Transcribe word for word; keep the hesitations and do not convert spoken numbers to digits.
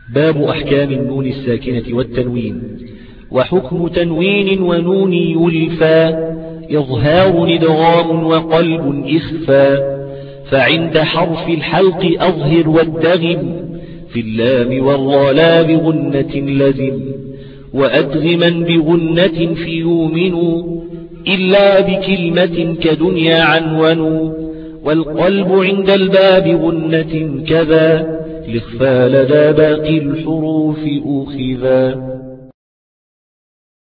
باب أحكام النون الساكنة والتنوين. وحكم تنوين ونون يلفى إظهار إدغام وقلب إخفى. فعند حرف الحلق أظهر وادغم في اللام والراء بغنة لزم. وأدغما بغنة في يؤمن إلا بكلمة كدنيا عنون. والقلب عند الباب غنة كذا الإخفى لدى باقي الحروف أخذا.